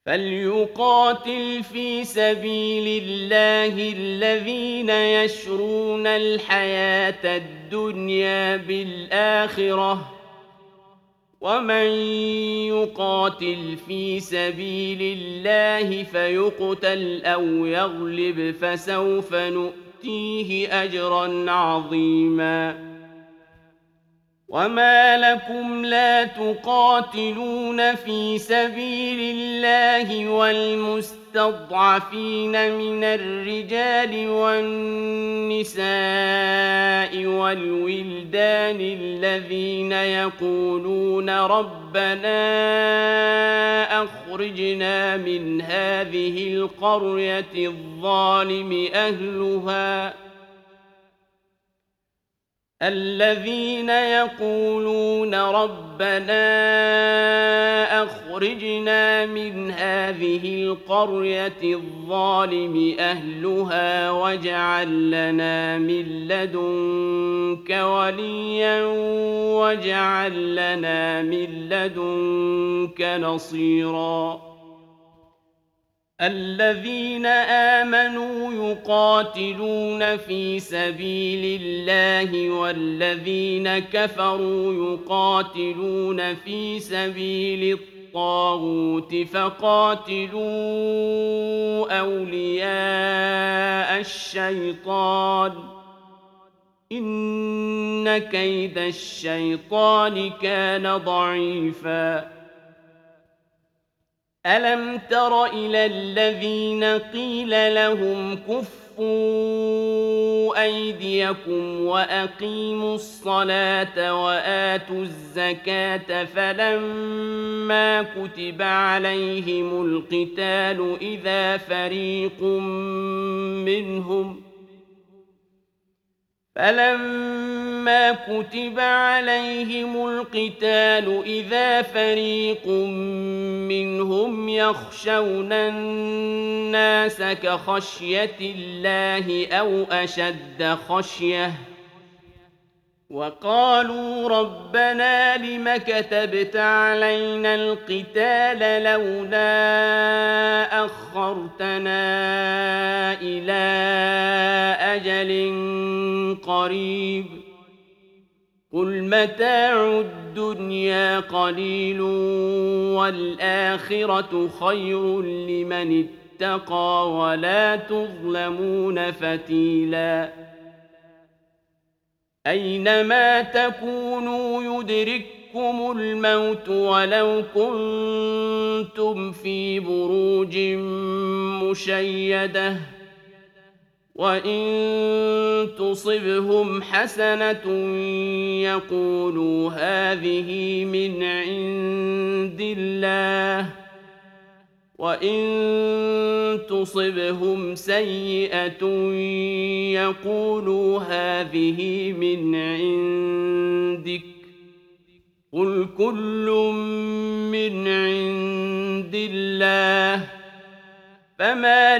فليقاتل في سبيل الله الذين يشرون الحياة الدنيا بالآخرة، ومن يقاتل في سبيل الله فيقتل أو يغلب فسوف نؤتيه أجرا عظيما. وما لكم لا تقاتلون في سبيل الله والمستضعفين من الرجال والنساء والولدان الذين يقولون ربنا أخرجنا من هذه القرية الظالم أهلها الذين يقولون ربنا أخرجنا من هذه القرية الظالم أهلها واجعل لنا من لدنك وليا واجعل لنا من لدنك نصيرا. الذين آمنوا يقاتلون في سبيل الله والذين كفروا يقاتلون في سبيل الطاغوت فقاتلوا أولياء الشيطان إن كيد الشيطان كان ضعيفا. ألم تر إلى الذين قيل لهم كفوا أيديكم وأقيموا الصلاة وآتوا الزكاة فلما كتب عليهم القتال إذا فريق منهم يخشون الناس كخشية الله أو أشد خشية وقالوا ربنا لم كتبت علينا القتال لولا أخرتنا إلى أجل قريب قل متاع الدنيا قليل والآخرة خير لمن اتقى ولا تظلمون فتيلا. أينما تكونوا يدرككم الموت ولو كنتم في بروج مشيدة وإن تصبهم حسنة يقولوا هذه من عند الله وإن تصبهم سيئة يقولوا هذه من عندك قل كل من عند الله فما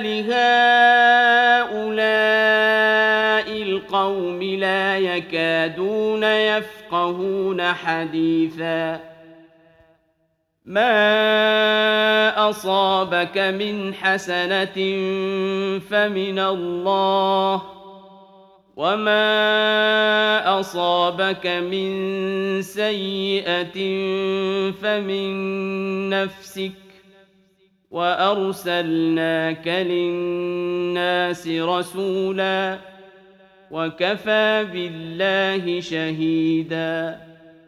لهؤلاء القوم لا يكادون يفقهون حديثا. ما أصابك من حسنة فمن الله وما أصابك من سيئة فمن نفسك وأرسلناك للناس رسولا وكفى بالله شهيدا.